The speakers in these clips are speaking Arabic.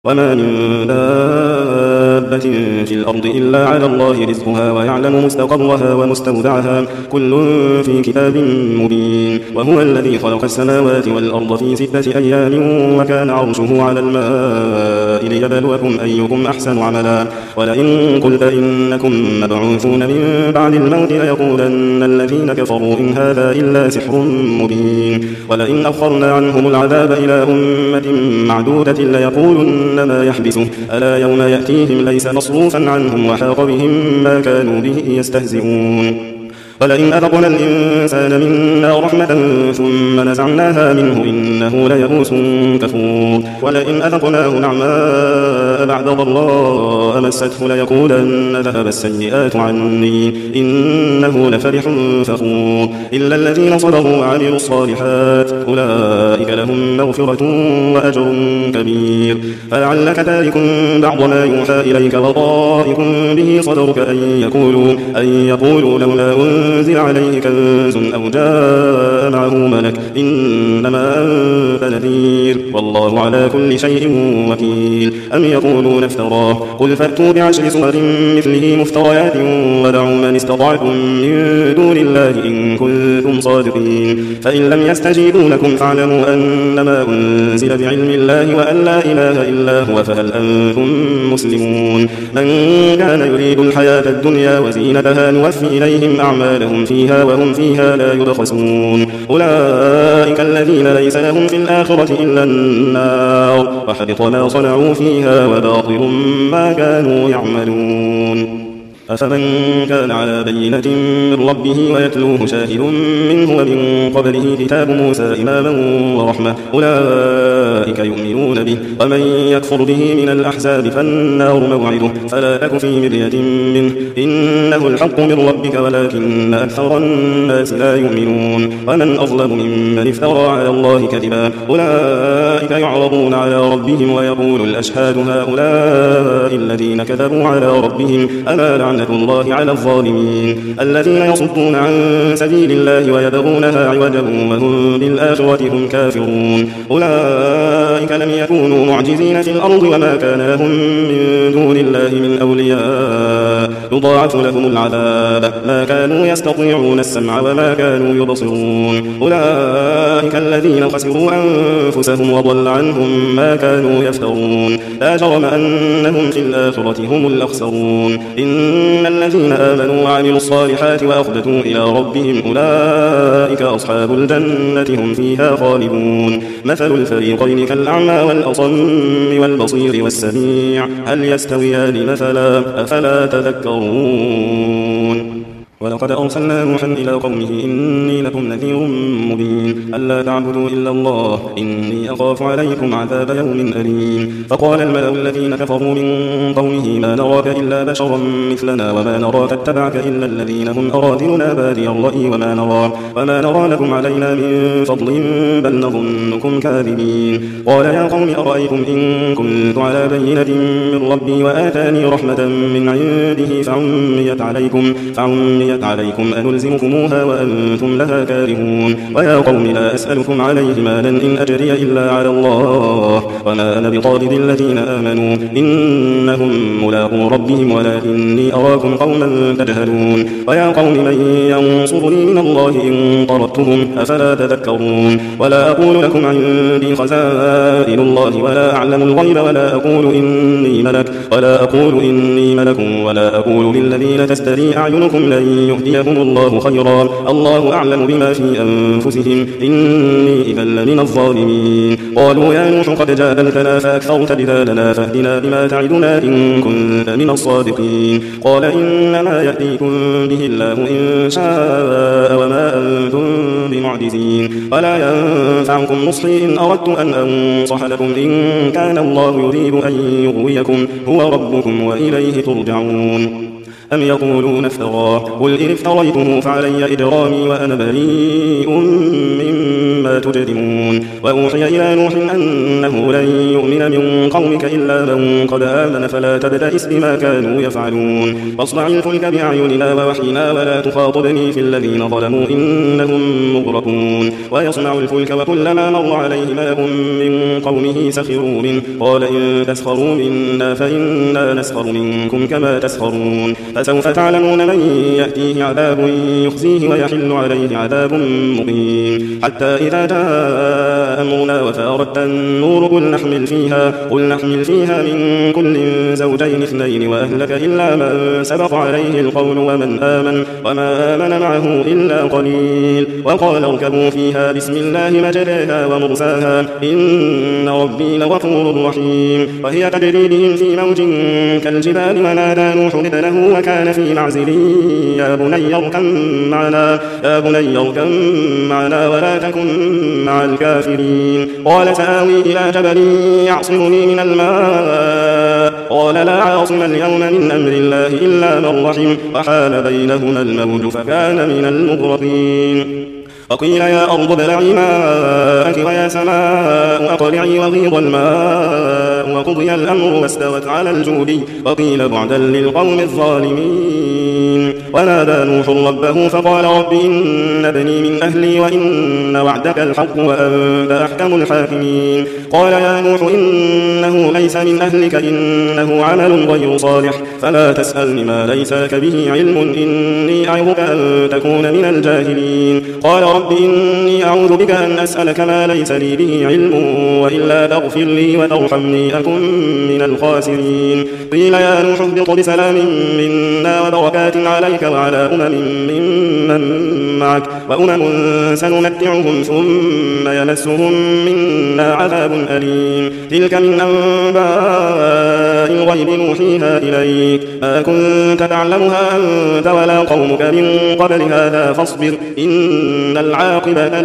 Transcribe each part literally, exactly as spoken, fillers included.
وما من دابة في الأرض إلا على الله رزقها ويعلم مستقرها ومستودعها كل في كتاب مبين. وهو الذي خلق السماوات والأرض في ستة أيام وكان عرشه على الماء ليبلوكم أيكم أحسن عملا. ولئن قلت إنكم مبعوثون من بعد الموت ليقولن الذين كفروا إن هذا إلا سحر مبين. ولئن أخرنا عنهم العذاب إلى أمة معدودة ليقولن ما يحبسه ألا يوم يأتيهم ليس مصروفا عنهم وحاق بهم ما كانوا به يستهزئون. ولئن أذقنا الإنسان منا رحمة ثم نزعناها منه إنه ليئوس كفور. ولئن أذقناه نعماء بعد ضراء مسته ليقولن ذهب السيئات عني إنه لفرح فخور. إلا الذين صبروا وعملوا الصالحات أولئك لهم مغفرة وأجر كبير. فلعلك تارك بعض ما يوحى إليك وضائق به صدرك أن يقولوا, أن يقولوا لولا أنزل عليه كنز أو جاء معه ملك إنما أنت نذير والله على كل شيء وكيل. أم يقولون افتراه قل فأتوا بعشر سور مثله مفتريات ودعوا من استطعتم من دون الله إن كنتم صادقين. فإن لم يستجيبوا لكم فاعلموا أنما أنزل بعلم الله وأن لا إله إلا هو فهل أنتم مسلمون. من كان يريد الحياة الدنيا وزينتها نوفي إليهم أعمالهم فيها وهم فيها لا يبخسون. أولئك الذين ليس لهم في الآخرة إلا النار وحبط ما صنعوا فيها وباطل ما كانوا يعملون. أفمن كان على بينة من ربه ويتلوه شاهد منه ومن قبله كتاب موسى إماما ورحمة أولئك يؤمنون به. ومن يكفر به من الأحزاب فالنار موعده فلا تك في مرية منه إنه الحق من ربك ولكن أكثر الناس لا يؤمنون. ومن أظلم ممن افترى على الله كذبا أولئك يعرضون على ربهم ويقول الأشهاد هؤلاء الذين كذبوا على ربهم ألا لعنة الله على الظالمين الذين يصدون عن سبيل الله ويبغونها عوجا وهم بالآخرة هم كافرون. أولئك لم يكونوا معجزين في الأرض وما كان لهم من دون الله من أولياء يضاعف لهم العذاب ما كانوا يستطيعون السمع وما كانوا يبصرون. أولئك الذين خسروا أنفسهم وضل عنهم ما كانوا يفترون. لا جرم أنهم في الآخرة هم الأخسرون. إن الذين آمنوا وعملوا الصالحات وأخبتوا إلى ربهم أولئك أصحاب الجنة هم فيها خالدون. مثل الفريقين كالأعمى والأصم والبصير والسميع هل يستويان مثلا أفلا تذكرون. ولقد أرسلنا نوحا إلى قومه إني لكم نذير مبين ألا تعبدوا إلا الله إني أخاف عليكم عذاب يوم أليم. فقال الملأ الذين كفروا من قومه ما نراك إلا بشرا مثلنا وما نراك اتبعك إلا الذين هم أراذلنا بادي الرأي وما نرى, وما نرى لكم علينا من فضل بل نظنكم كاذبين. قال يا قوم أرأيتم إن كنت على بينة من ربي وآتاني رحمة من عنده فعميت عليكم, فعميت عليكم أنلزمكموها وأنتم لها كارهون. ويا قوم لا أسألكم عليه مالا إن أجري إلا على الله وما أنا بطارد الذين آمنوا إنهم ملاقو ربهم ولكني أراكم قوما تجهلون. ويا قوم من ينصرني من الله إن طردتهم أفلا تذكرون. ولا أقول لكم عندي خزائن الله ولا أعلم الغيب ولا أقول إني ملك ولا أقول إني ملك ولا أقول للذين تستري أعينكم لن يهديهم الله خيرا الله أعلم بما في أنفسهم إني إذا لمن الظالمين. قالوا يا نوح قد جادلتنا فأكثرت جدالنا فاهدنا بما تعدنا إن كنت من الصادقين. قال إنما يأتيكم به الله إن شاء وما أنتم بمعجزين ولا ينفعكم نصحي إن أردت أن أنصح لكم إن كان الله يريد أن يغويكم هو ربكم وإليه ترجعون. أم يقولون افتراه قل إن افتريته فعلي إجرامي وأنا بريء مما تجرمون وأوحي إلى نوح أنه لن يؤمن من قومك إلا من قد آمن فلا تبتئس بما كانوا يفعلون واصنع الفلك بأعيننا ووحينا ولا تخاطبني في الذين ظلموا إنهم مغرقون ويصنع الفلك وكلما مر عليه ملأ من قومه سخروا منه قال إن تسخروا منا فإنا نسخر منكم كما تسخرون فسوف تعلمون من يأتيه عذاب يخزيه ويحل عليه عذاب مقيم حتى إذا جاء أمرنا وفارت النور قل نحمل فيها قل نحمل فيها من كل زوجين اثنين وأهلك إلا من سبق عليه القول ومن آمن وما آمن معه إلا قليل وقال اركبوا فيها بسم الله مجريها ومرساها إن ربي لغفور رحيم وهي تجري بهم في موج كالجبال ونادى نوح ابنه وكان في معزل يا بني اركب معنا يا بني اركب معنا ولا تكن مع الكافرين قال سآوي إلى جبل يعصمني من الماء قال لا عاصم اليوم من أمر الله إلا من رحم وحال بينهما الموج فكان من المغرقين وقيل يا أرض ابلعي ماءك ويا سماء أقلعي وغيض الماء وقضي الأمر واستوت على الجود وقيل بعدا للقوم الظالمين ونادى نوح ربه فقال رب إن ابني من أهلي وإن وعدك الحق وأنت أحكم الحاكمين قال يا نوح إنه ليس من أهلك إنه عمل غير صالح فلا تسألني ما ليس لك به علم إني أعظك أن تكون من الجاهلين قال رب إني أعوذ بك أن أسألك ما ليس لي به علم وإلا تغفر لي وترحمني أكن من الخاسرين قيل يا نوح اهبط بسلام منا وبركات عليك وعلى أمم ممن معك وأمم سنمتعهم ثم يمسهم منا عذاب أليم تلك من أنباء الغيب نوحيها إليك ما كنت تعلمها أنت ولا قومك من قبل هذا فاصبر إن العاقبة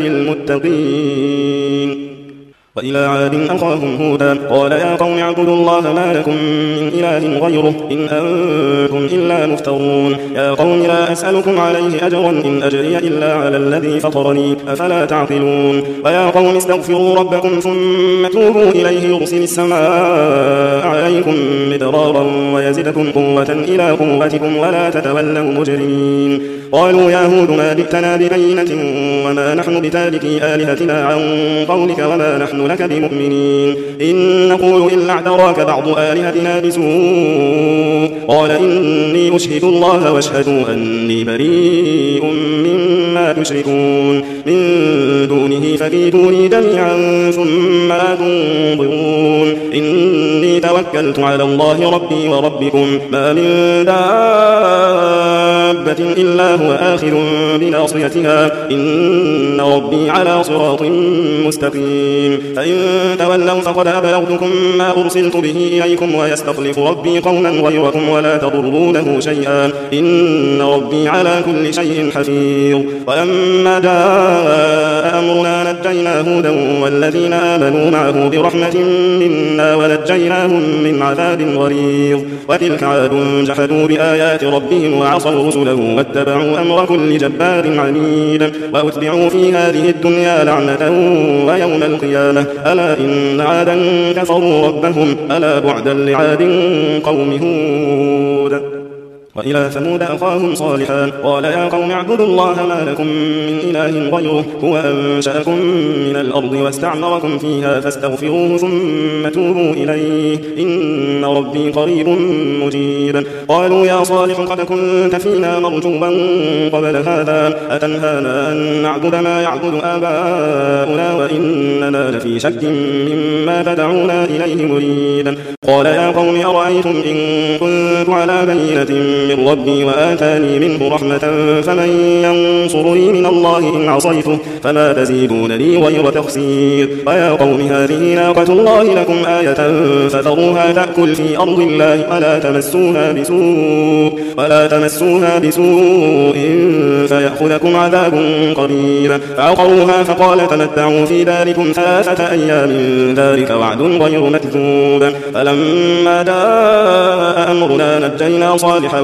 للمتقين وإلى عاد أخاهم هودا قال يا قوم اعبدوا الله ما لكم من إله غيره إن أنتم إلا مفترون يا قوم لا أسألكم عليه أجرا إن أجري إلا على الذي فطرني أفلا تعقلون ويا قوم استغفروا ربكم ثم توبوا إليه يرسل السماء عليكم مدرارا ويزدكم قوة إلى قوتكم ولا تتولوا مجرمين قالوا يا هود ما جئتنا ببينة وما نحن بتاركي آلهتنا عن قولك وما نحن لك بمؤمنين إن نقول إلا اعتراك بعض آلهتنا بسوء قال إني أشهد الله واشهدوا أني بريء مما تشركون من دونه فكيدوني جميعا ثم لا تنظرون إني توكلت على الله ربي وربكم ما من دابة إلا هو آخذ بناصيتها إن ربي على صراط مستقيم فإن تولوا فقد أبلغتكم ما أرسلت به إليكم ويستخلف ربي قوما غيركم ولا تضرونه شيئا إن ربي على كل شيء حفيظ ولما جاء أمرنا نجينا هودا والذين آمنوا معه برحمة منا ونجيناهم من عذاب غليظ وتلك عاد جحدوا بآيات ربهم وعصوا رسله واتبعوا أمر كل جبار عنيد وأتبعوا في هذه الدنيا لعنة ويوم القيامة ألا إن عادا كفروا ربهم ألا بعدا لعاد قوم هود وإلى ثمود أخاهم صالحا قال يا قوم اعبدوا الله ما لكم من إله غيره هو أنشأكم من الأرض واستعمركم فيها فاستغفروه ثم توبوا إليه إن ربي قريب مجيب قالوا يا صالح قد كنت فينا مرجوبا قبل هذا أتنهانا أن نعبد ما يعبد آباؤنا وإننا لفي شك مما تدعونا إليه مريد قال يا قوم أرأيتم إن كنت على بينة من ربي وآتاني منه رحمة فمن ينصرني من الله إن عصيته فما تزيدون لي غير تخسير ويا قوم هذه ناقة الله لكم آية فذروها تأكل في أرض الله ولا تمسوها بسوء ولا تمسوها بسوء فيأخذكم عذاب قريب فعقروها فقال تمتعوا في داركم ثلاثة أيام ذلك وعد غير مكذوب فلما جاء أمرنا نجينا صالحا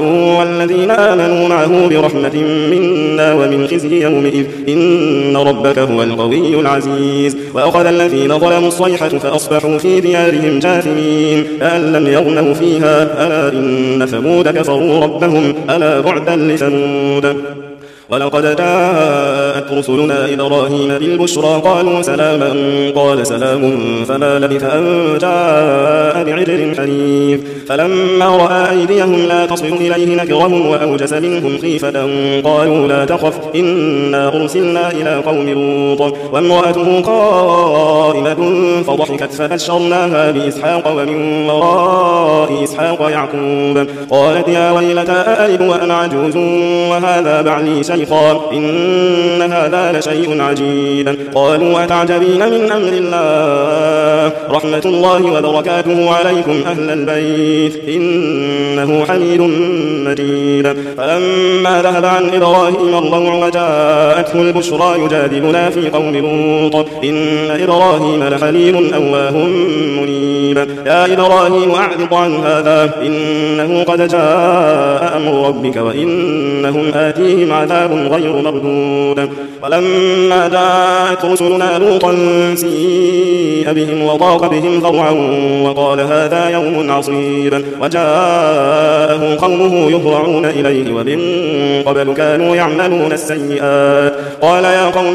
والذين آمنوا معه برحمة منا ومن خزي يومئذ إن ربك هو القوي العزيز. وأخذ الذين ظلموا الصيحة فأصبحوا في ديارهم جاثمين كأن لم يغنوا فيها ألا إن ثمود كفروا ربهم ألا بعدا لثمود. ولقد جاءت رسلنا إبراهيم بالبشرى قالوا سلاما قال سلام فما لبث أن جاء بعجل حنيف فلما رأى أيديهم لا تصل إليه نكرهم وأوجس منهم خيفة قالوا لا تخف إنا أرسلنا إلى قوم لوط وامرأته قائمة فضحكت فبشرناها بإسحاق ومن وراء إسحاق يعقوب قالت يا ويلتى أألد وأنا عجوز وهذا بعلي شيخا إن هذا لشيء عجيب. قالوا أتعجبين من أمر الله رحمة الله وبركاته عليكم أهل البيت إنه حميد مجيد. فلما ذهب عن إبراهيم الروع وجاءته البشرى يجادلنا في قوم لوط إن إبراهيم لحليم أواه منيب. يا إبراهيم أعرض عن هذا إنه قد جاء أمر ربك وإنهم آتيهم عذاب غير مردود. ولما جاءت رسلنا لوطا سيء بهم وضاق بهم ذرعا وقال هذا يوم عصيب وجاءه قومه يهرعون إليه ومن قبل كانوا يعملون السيئات قال يا قوم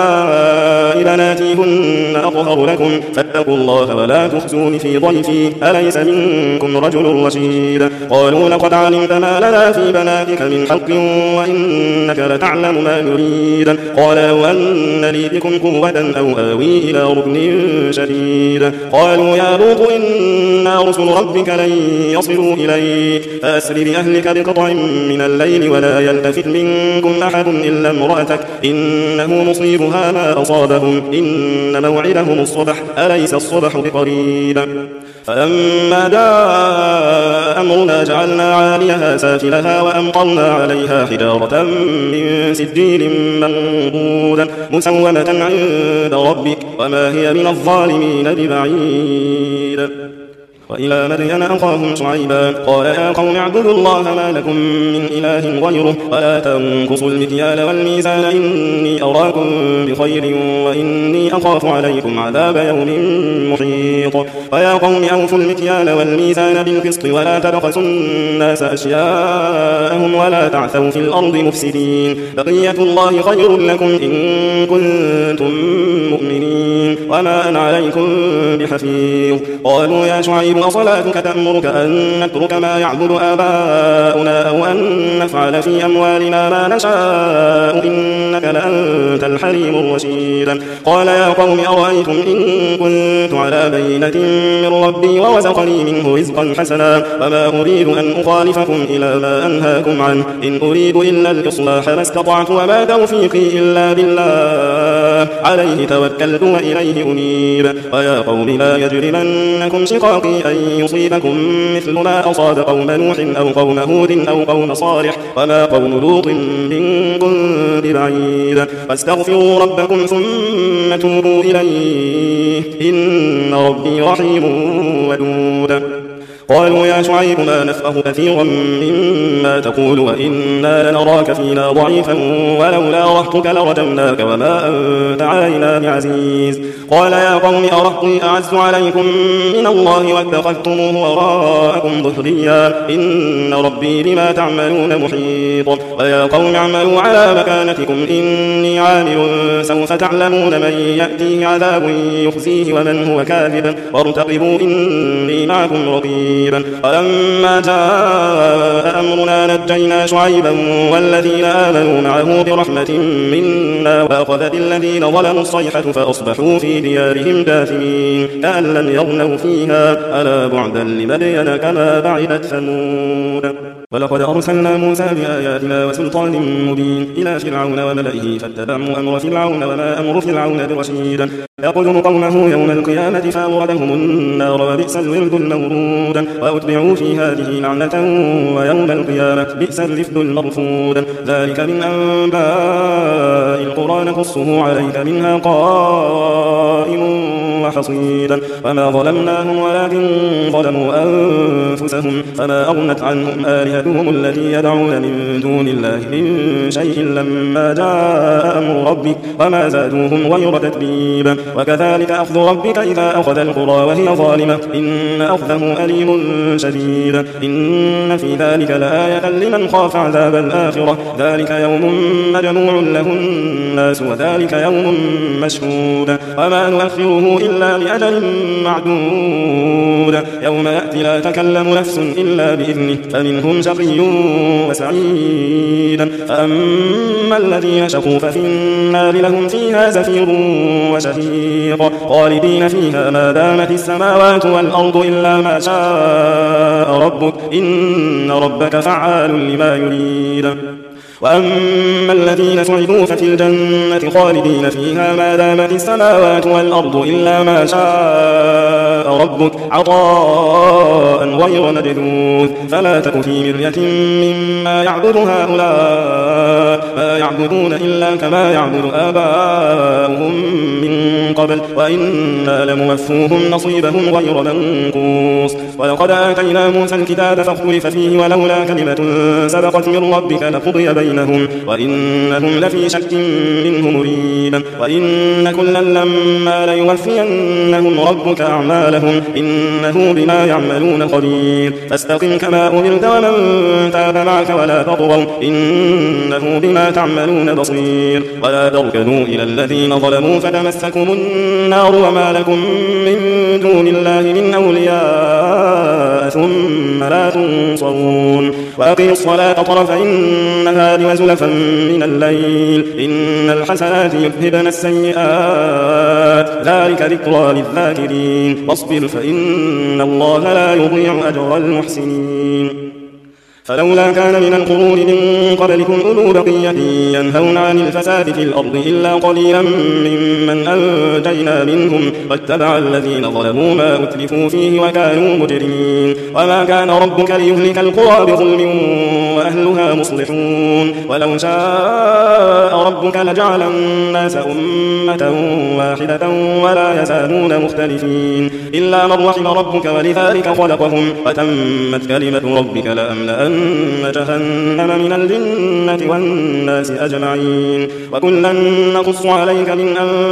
هؤلاء بناتي هن أطهر لكم فاتقوا الله ولا تخزون في ضيفي أليس منكم رجل رشيد. قالوا لقد علمت ما لنا في بناتك من حق وإنك لتعلم ما نريد. قال لو أن لي بكم قوة أو آوي إلى ركن شديد. قالوا يا لوط إنا رسل ربك لن يصلوا إليك فأسر بأهلك بقطع من الليل ولا يلتفت منكم أحد إلا امرأتك إنه مصيبها ما أصابهم إن موعدهم الصبح أليس الصبح بقريب. فلما جاء أمرنا جعلنا عاليها سافلها وأمطرنا عليها حجارة من سجيل منضود مسومة عند ربك وما هي من الظالمين ببعيد. وإلى مدين أخاهم شعيبا قال يا قوم اعبدوا الله ما لكم من إله غيره ولا تنقصوا المكيال والميزان إني أراكم بخير وإني أخاف عليكم عذاب يوم محيط. ويا قوم أوفوا المكيال والميزان بالقسط ولا تبخسوا الناس أشياءهم ولا تعثوا في الأرض مفسدين بقية الله خير لكم إن كنتم مؤمنين وما أنا عليكم بحفيظ. قالوا يا شعيب أصلاتك تأمرك أن نترك ما يعبد آباؤنا أو أن نفعل في أموالنا ما نشاء إنك لأنت الحليم الرشيد. قال يا قوم أرأيتم إن كنت على بينة من ربي ورزقني منه رزقا حسنا وما أريد أن أخالفكم إلى ما أنهاكم عنه إن أريد إلا الإصلاح ما استطعت وما توفيقي إلا بالله عليه توكلت وإليه أنيب. ويا قوم لا يجرمنكم شقاقي أن يصيبكم مثل ما أصاب قوم نوح أو قوم هود أو قوم صالح وما قوم لوط منكم ببعيد. فاستغفروا ربكم ثم توبوا إليه إن ربي رحيم ودود. قالوا يا شعيب ما نفقه كثيرا مما تقول وإنا لنراك فينا ضعيفا ولولا رهطك لرجمناك وما أنت علينا بعزيز. قال يا قوم أرهطي أعز عليكم من الله واتخذتموه وراءكم ظهريا إن ربي بما تعملون محيط. ويا قوم اعملوا على مكانتكم إني عامل سوف تعلمون من يأتيه عذاب يخزيه ومن هو كاذب وارتقبوا إني معكم رقيب. فلما جاء أمرنا نجينا شعيبا والذين آمنوا معه برحمة منا وأخذت الذين ظلموا الصيحة فأصبحوا في ديارهم جاثمين كأن لم يغنوا فيها ألا بعدا لمدين كما بعدت ثمود. ولقد أرسلنا موسى بآياتنا وسلطان مبين إلى فرعون وملئه فاتبعوا أمر فرعون وما أمر فرعون برشيد يقدم قومه يوم القيامة فأوردهم النار وبئس الورد المورود وأتبعوا في هذه لعنة ويوم القيامة بئس الرفد المرفود. ذلك من أنباء القرى نقصه عليك منها قائم وحصيدا وما ظلمناهم ولكن ظلموا أنفسهم فما أغنت عنهم آلهتهم التي يدعون من دون الله من شيء لما جاء أمر ربك وما زادوهم غير تتبيب وكذلك أخذ ربك إذا أخذ القرى وهي ظالمة إن أخذه أليم شديد إن في ذلك لآية لمن خاف عذاب الآخرة ذلك يوم مجموع له الناس وذلك يوم مشهود وما نؤخره إلا لأجل معدود يوم يأتي لا تكلم نفس إلا بإذنه فمنهم شقي وسعيد فأما الذين شقوا ففي النار لهم فيها زفير وشهيق خالدين فيها ما دامت السماوات والأرض إلا ما شاء ربك إن ربك فعال لما يريد وأما الذين سعدوا ففي الجنة خالدين فيها ما دامت السماوات والأرض إلا ما شاء ربك عطاء غير مجذوذ فلا تك في مرية مما يعبد هؤلاء ما يعبدون إلا كما يعبد آباؤهم من قبل وإنا لموفوهم نصيبهم غير منقوص ولقد آتينا موسى الكتاب فاختلف فيه ولولا كلمة سبقت من ربك لقضي بينهم وإنهم لفي شك منه مريب وإن كلا لما ليوفينهم ربك أعمالهم إنه بما يعملون خبير فاستقم كما أمرت ومن تاب معك ولا تطغوا إنه بما تعملون بصير ولا تركنوا إلى الذين ظلموا فتمسكم النار وما لكم من دون الله من أولياء ثم لا تنصرون وأقيموا الصلاة طرفي النهار وزلفا من الليل إن الحسنات يذهبن السيئات ذلك ذكرى للذاكرين واصبر فإن الله لا يضيع أجر المحسنين فلولا كان من القرون من قبلكم أولو بقية ينهون عن الفساد في الأرض إلا قليلا ممن أنجينا منهم واتبع الذين ظلموا ما أتلفوا فيه وكانوا مجرمين وما كان ربك ليهلك القرى بظلم وأهلها مصلحون ولو شاء ربك لجعل الناس أمة واحدة ولا يزالون مختلفين إلا من رحم ربك ولذلك خلقهم وتمت كلمة ربك لأملأن جهنم من الجنة والناس أجمعين وكلا نقص عليك من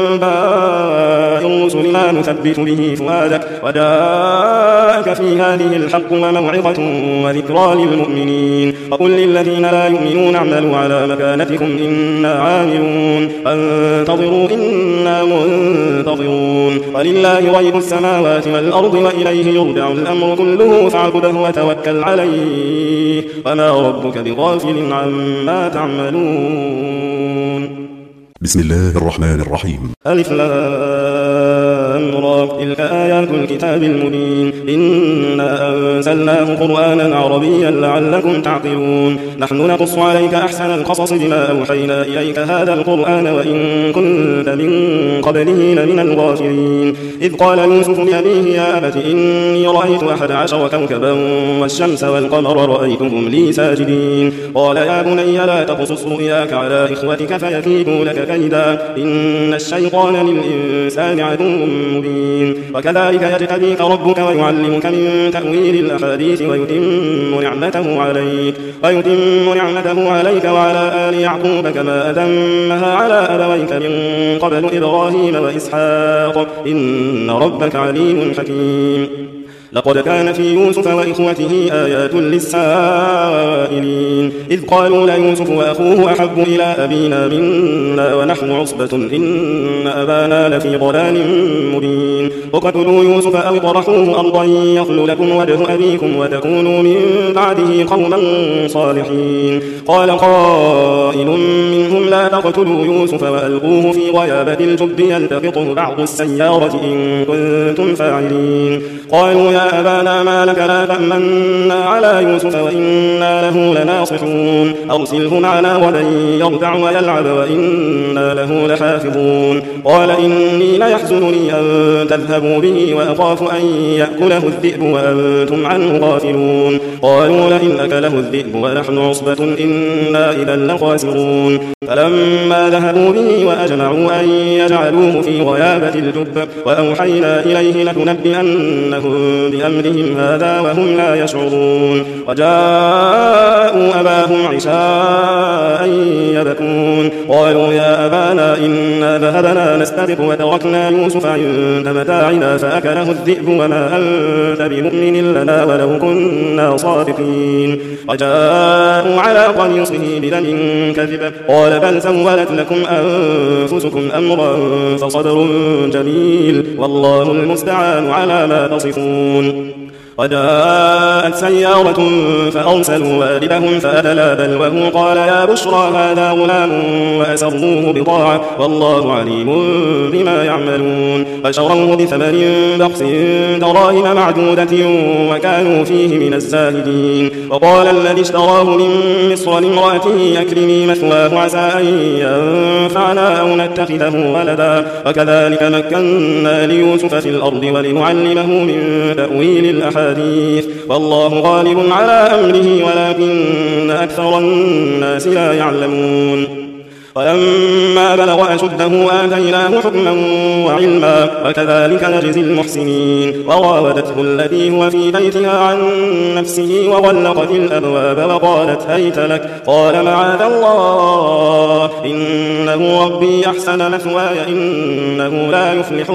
أنباء الرسل ما نثبت به فؤادك وجاءك في هذه الحق وموعظة وذكرى للمؤمنين وقل للذين لا يؤمنون اعملوا على مكانتكم إنا عاملون فانتظروا إنا منتظرون ولله غيب السماوات والأرض وإليه يرجع الأمر كله فاعبده وتوكل عليه وما ربك بغافل عما تعملون بسم الله الرحمن الرحيم ألف لام را تلك آيات الكتاب المبين إنا أنزلناه قرآنا عربيا لعلكم تعقلون نحن نقص عليك أحسن القصص بما أوحينا إليك هذا القرآن وإن كنت من قبله لمن الغافلين إذ قال يوسف لأبيه يا أبت إني رأيت أحد عشر كوكبا والشمس والقمر رأيتهم لي ساجدين قال يا بني لا تقصص رؤياك على إخوتك فيكيدوا لك كيدا إن الشيطان للإنسان عدو مبين وكذلك يجتبيك ربك ويعلمك من تأويل الأحاديث ويتم نعمته عليك ويتم نعمته عليك وعلى آل يعقوب كما أتمها على أبويك من قبل إبراهيم وإسحاق إن ربك عليم حكيم لقد كان في يوسف وإخوته آيات للسائلين إذ قالوا ليوسف وأخوه أحب إلى أبينا منا ونحن عصبة إن أبانا لفي ضلال مبين وقتلوا يوسف أو اطرحوه أرضا يخل لكم وجه أبيكم وتكونوا من بعده قوما صالحين قال قائل منهم لا تقتلوا يوسف وألقوه في غيابة الجب يلتقطه بعض السيارة إن كنتم فاعلين قالوا يا يا أبانا ما لك لا تأمنا على يوسف وإنا له لناصحون أرسله معنا غدا يرتع ويلعب وإنا له لحافظون قال إني ليحزنني أن تذهبوا به وأخاف أن يأكله الذئب وأنتم عنه غافلون قالوا لئن أكله الذئب ونحن عصبة إنا إذا لخاسرون فلما ذهبوا به وأجمعوا أن يجعلوه في غيابة الجب وأوحينا إليه لتنبئنهم بأمرهم هذا وهم لا يشعرون وجاءوا أباهم عشاء يبكون قالوا يا أبانا إنا ذهبنا نستبق وتركنا يوسف عند متاعنا فأكله الذئب وما أنت بمؤمن لنا ولو كنا صادقين وجاءوا على قميصه بدم كذب قال بل سولت لكم أنفسكم أمرا فصبر جميل والله المستعان على ما تصفون وجاءت سيارة فأرسلوا والدهم فأدلى دلوه قال يا بشرى هذا غلام وأسروه بضاعة والله عليم بما يعملون فشروه بثمن بخس دراهم معدودة وكانوا فيه من الزاهدين وقال الذي اشتراه من مصر لامرأته أكرمي مثواه عسى أن ينفعنا أو نتخذه ولدا وكذلك مكنا ليوسف في الأرض ولنعلمه من تأويل الأحاديث والله غالب على أمره ولكن أكثر الناس لا يعلمون ولما بلغ أشده آتيناه حكما وعلما وكذلك نجزي المحسنين وراودته التي هو في بيتها عن نفسه وغلقت الأبواب وقالت هيت لك قال معاذ الله إنه ربي أحسن مثواي إنه لا يفلح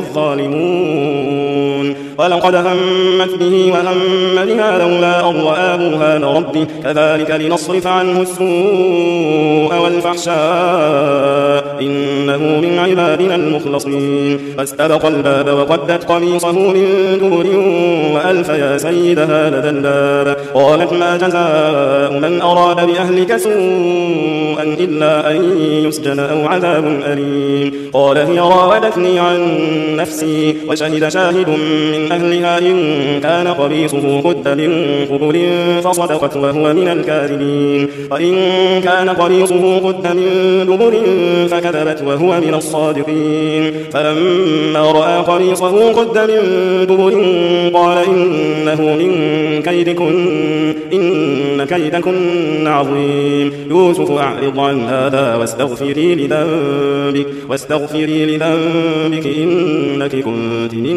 الظالمون ولقد همت به وهم بها لولا أن رأى برهان ربه كذلك لنصرف عنه السوء والفحشاء إنه من عبادنا المخلصين فاستبق الباب وقدت قميصه من دبر وألف يا سيدها لدى الباب قالت ما جزاء من أراد بأهلك سوءا إلا أن يسجن أو عذاب أليم قال هي راودتني عن نفسي وشهد شاهد من أهلها إن كان قميصه قد من قبل فصدقت وهو من الكاذبين وإن كان قميصه قد من دبر فكذبت وهو من الصادقين فلما رأى قميصه قد من دبر قال إنه من كيدكن إن كيدكن عظيم يوسف أعرض عن هذا واستغفري لذنبك واستغفري لذنبك إنك كنت من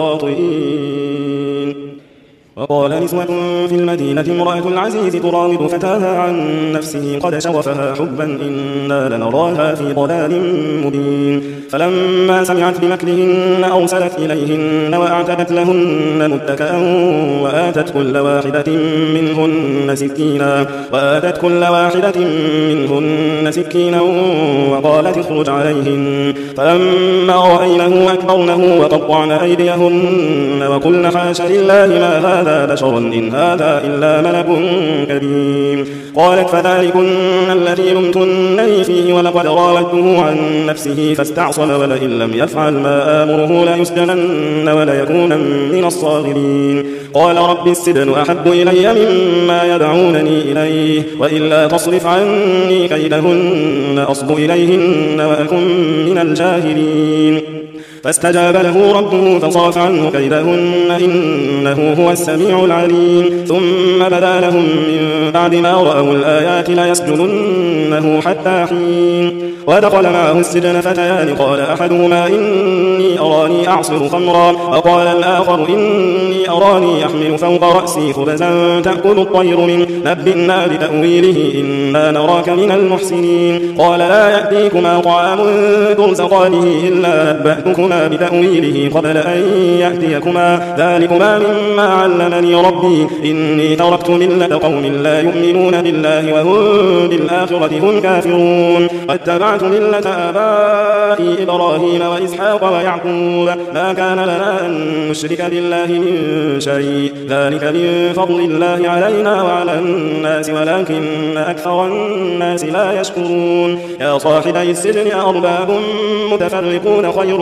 الخاطئين وقال نسوة في المدينة امرأة العزيز تراود فتاها عن نفسه قد شغفها حبا إنا لنراها في ضلال مبين فلما سمعت بمكرهن أرسلت إليهن وأعتدت لهن متكئا وآتت كل واحدة منهن سكينا وآتت كل واحدة منهن سكينا وقالت اخرج عليهن فلما رأينه أكبرنه وقطعن أيديهن وقلن حاش لله ما هذا بشر إن هذا إلا ملك كريم قالت فذلكن الذي لمتنني فيه ولقد راودته عن نفسه فاستعصم ولئن لم يفعل ما آمره ليسجنن وليكون من الصاغرين قال رب السجن أحب إلي مما يدعونني إليه وإلا تصرف عني كيدهن أصب إليهن وأكن من الجاهلين فاستجاب له ربه فصرف عنه كيدهن إنه هو السميع العليم ثم بدا لهم من بعد ما رأوا الآيات ليسجننه حتى حين ودخل معه السجن فتيان قال أحدهما إني أراني أعصر خمرا وقال الآخر إني أراني أحمل فوق رأسي خبزا تأكل الطير منه نبئنا بتأويله إنا نراك من المحسنين قال لا يأتيكما طعام ترزقانه إلا نبأتكما بتأويله قبل أن يأتيكما ذلكما مما علمني ربي إني تركت ملة قوم لا يؤمنون بالله وهم بالآخرة هم كافرون واتبعت ملة آبائي إبراهيم وإسحاق ويعقوب ما كان لنا أن نشرك بالله من شيء ذلك من فضل الله علينا وعلى الناس ولكن أكثر الناس لا يشكرون يا صاحبي السجن أرباب متفرقون خير أم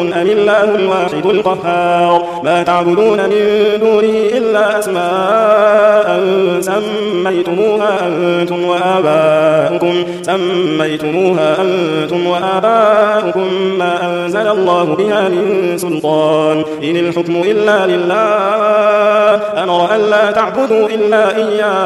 الله الواحد القهار. ما تعبدون من دونه إلا أسماء سميتموها أنتم وآباؤكم سميتموها أنتم وآباؤكم ما أنزل الله بها من سلطان إن الحكم إلا لله أمر ألا تعبدوا إلا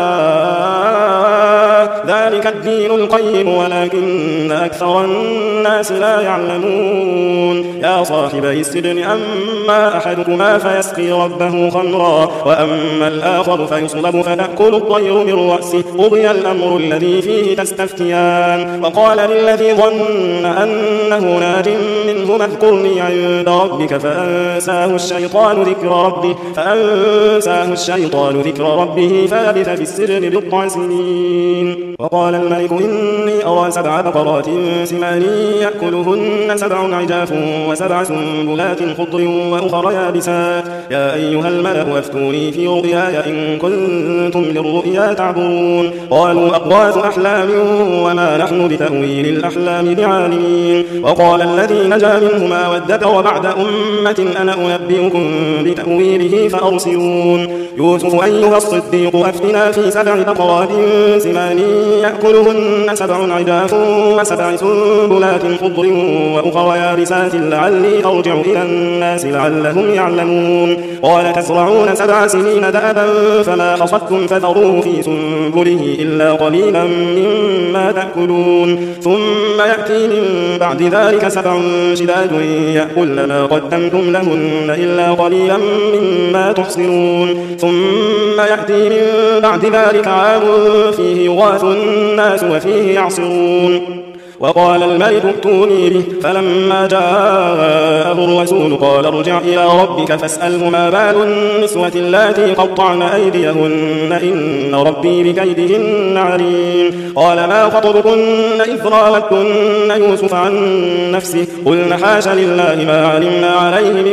إياه ذلك الدين القيم ولكن أكثر الناس لا يعلمون. يا صاحبي السجن أما أحدكما فيسقي ربه خمرا وأما الآخر فيصلب فتأكل الطير من رأسه قضي الأمر الذي فيه تستفتيان. وقال للذي ظن أنه ناج منهما اذكرني عند ربك فأنساه الشيطان ذكر ربه فأنساه الشيطان ذكر ربه فلبث في السجن بضع سنين. وقال الملك إني أرى سبع بقرات سمان يأكلهن سبع عجاف وسبع سنبلات خضر وأخر يابسات يا أيها الملأ أفتوني في رؤياي إن كنتم للرؤيا تعبرون. قالوا أضغاث أحلام وما نحن بتأويل الأحلام بعالمين. وقال الذي نجا منهما وادكر بعد أمة أنا أنبئكم بتأويله فأرسلون. يوسف أيها الصديق أفتنا في سبع بقرات سمان يأكلهن سبع عجاف وسبع سنبلات خضر وأخر يابسات لعلي أرجع إلى الناس لعلهم يعلمون. قال تزرعون سبع سنين دأبا فما حصدتم فذروه في سنبله إلا قليلا مما تأكلون ثم يأتي من بعد ذلك سبع شداد يأكلن ما قدمتم لهن إلا قليلا مما تحصنون ثم يأتي من بعد ذلك عام فيه يغاث الناس وفيه يعصرون. وقال الملك ائتوني به فلما جاءه الرسول قال ارجع إلى ربك فاسأله ما بال النسوة اللاتي قطعن أيديهن إن ربي بكيدهن عليم. قال ما خطبكن إذ راودتن يوسف عن نفسه قلن حاش لله ما علمنا عليه من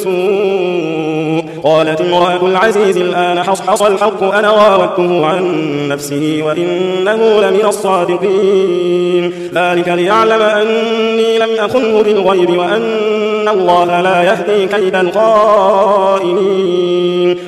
سوء. قالت امرأة العزيز الآن حصحص الحق أنا راودته عن نفسه وإنه لمن الصادقين. ذلك ليعلم أني لم أخنه بالغيب وأن الله لا يهدي كيد الخائنين.